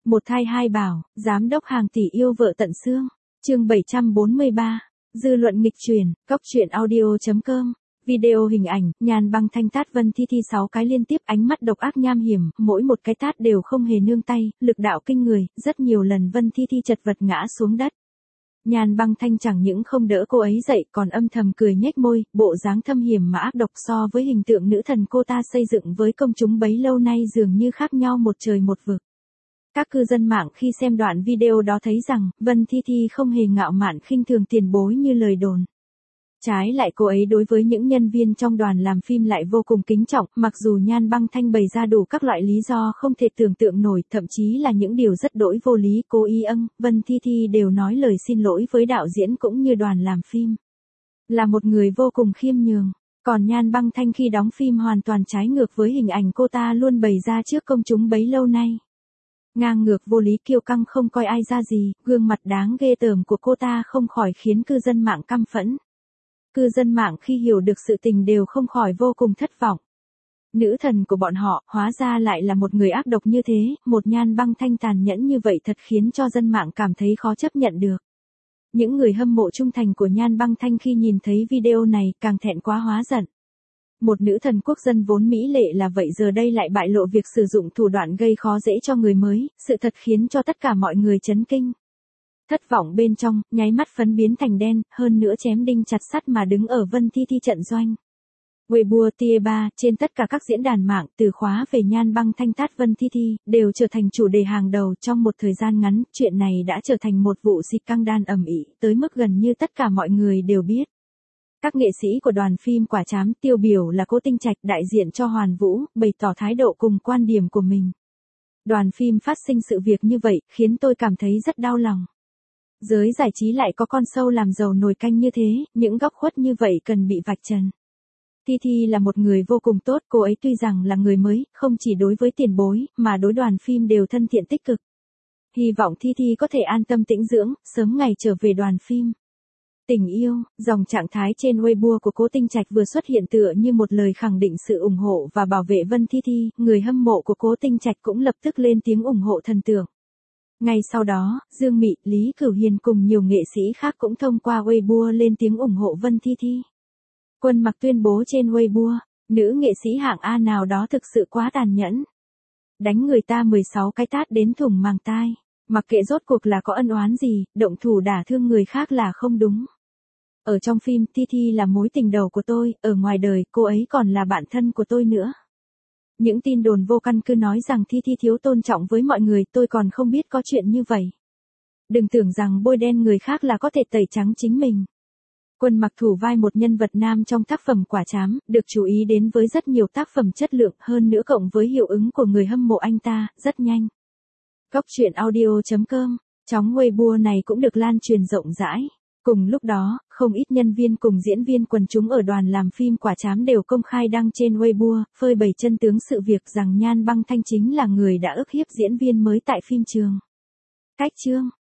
Một thai hai bảo, giám đốc hàng tỷ yêu vợ tận xương. Chương 743. Dư luận nghịch chuyển, góc truyện audio.com. Video hình ảnh, Nhan Băng Thanh tát Vân Thi Thi 6 cái liên tiếp, ánh mắt độc ác nham hiểm, mỗi một cái tát đều không hề nương tay, lực đạo kinh người, rất nhiều lần Vân Thi Thi chật vật ngã xuống đất. Nhan Băng Thanh chẳng những không đỡ cô ấy dậy, còn âm thầm cười nhếch môi, bộ dáng thâm hiểm mà ác độc so với hình tượng nữ thần cô ta xây dựng với công chúng bấy lâu nay dường như khác nhau một trời một vực. Các cư dân mạng khi xem đoạn video đó thấy rằng, Vân Thi Thi không hề ngạo mạn khinh thường tiền bối như lời đồn. Trái lại cô ấy đối với những nhân viên trong đoàn làm phim lại vô cùng kính trọng, mặc dù Nhan Băng Thanh bày ra đủ các loại lý do không thể tưởng tượng nổi, thậm chí là những điều rất đỗi vô lý, cố ý Vân Thi Thi đều nói lời xin lỗi với đạo diễn cũng như đoàn làm phim. Là một người vô cùng khiêm nhường, còn Nhan Băng Thanh khi đóng phim hoàn toàn trái ngược với hình ảnh cô ta luôn bày ra trước công chúng bấy lâu nay. Ngang ngược vô lý kiêu căng không coi ai ra gì, gương mặt đáng ghê tởm của cô ta không khỏi khiến cư dân mạng căm phẫn. Cư dân mạng khi hiểu được sự tình đều không khỏi vô cùng thất vọng. Nữ thần của bọn họ, hóa ra lại là một người ác độc như thế, một Nhan Băng Thanh tàn nhẫn như vậy thật khiến cho dân mạng cảm thấy khó chấp nhận được. Những người hâm mộ trung thành của Nhan Băng Thanh khi nhìn thấy video này càng thẹn quá hóa giận. Một nữ thần quốc dân vốn mỹ lệ là vậy giờ đây lại bại lộ việc sử dụng thủ đoạn gây khó dễ cho người mới, sự thật khiến cho tất cả mọi người chấn kinh. Thất vọng bên trong, nháy mắt phấn biến thành đen, hơn nữa chém đinh chặt sắt mà đứng ở Vân Thi Thi trận doanh. Weibo, Tie3, trên tất cả các diễn đàn mạng, từ khóa về Nhan Băng Thanh tát Vân Thi Thi, đều trở thành chủ đề hàng đầu trong một thời gian ngắn, chuyện này đã trở thành một vụ xịt căng đan ầm ĩ, tới mức gần như tất cả mọi người đều biết. Các nghệ sĩ của đoàn phim Quả Trám, tiêu biểu là Cố Tinh Trạch đại diện cho Hoàn Vũ, bày tỏ thái độ cùng quan điểm của mình. Đoàn phim phát sinh sự việc như vậy, khiến tôi cảm thấy rất đau lòng. Giới giải trí lại có con sâu làm dầu nồi canh như thế, những góc khuất như vậy cần bị vạch trần. Thi Thi là một người vô cùng tốt, cô ấy tuy rằng là người mới, không chỉ đối với tiền bối, mà đối đoàn phim đều thân thiện tích cực. Hy vọng Thi Thi có thể an tâm tĩnh dưỡng, sớm ngày trở về đoàn phim. Tình yêu, dòng trạng thái trên Weibo của Cố Tinh Trạch vừa xuất hiện tựa như một lời khẳng định sự ủng hộ và bảo vệ Vân Thi Thi, người hâm mộ của Cố Tinh Trạch cũng lập tức lên tiếng ủng hộ thần tượng. Ngay sau đó, Dương Mị, Lý Cửu Hiền cùng nhiều nghệ sĩ khác cũng thông qua Weibo lên tiếng ủng hộ Vân Thi Thi. Quân Mặc tuyên bố trên Weibo, nữ nghệ sĩ hạng A nào đó thực sự quá tàn nhẫn. Đánh người ta 16 cái tát đến thủng màng tai, mặc kệ rốt cuộc là có ân oán gì, động thủ đả thương người khác là không đúng. Ở trong phim, Thi Thi là mối tình đầu của tôi, ở ngoài đời, cô ấy còn là bạn thân của tôi nữa. Những tin đồn vô căn cứ nói rằng Thi Thi thiếu tôn trọng với mọi người, tôi còn không biết có chuyện như vậy. Đừng tưởng rằng bôi đen người khác là có thể tẩy trắng chính mình. Quân Mặc thủ vai một nhân vật nam trong tác phẩm Quả Trám, được chú ý đến với rất nhiều tác phẩm chất lượng, hơn nữa cộng với hiệu ứng của người hâm mộ anh ta, rất nhanh. Góc truyện audio.com, chóng Weibo này cũng được lan truyền rộng rãi. Cùng lúc đó, không ít nhân viên cùng diễn viên quần chúng ở đoàn làm phim Quả Trám đều công khai đăng trên Weibo, phơi bày chân tướng sự việc rằng Nhan Băng Thanh chính là người đã ức hiếp diễn viên mới tại phim trường. Cách chương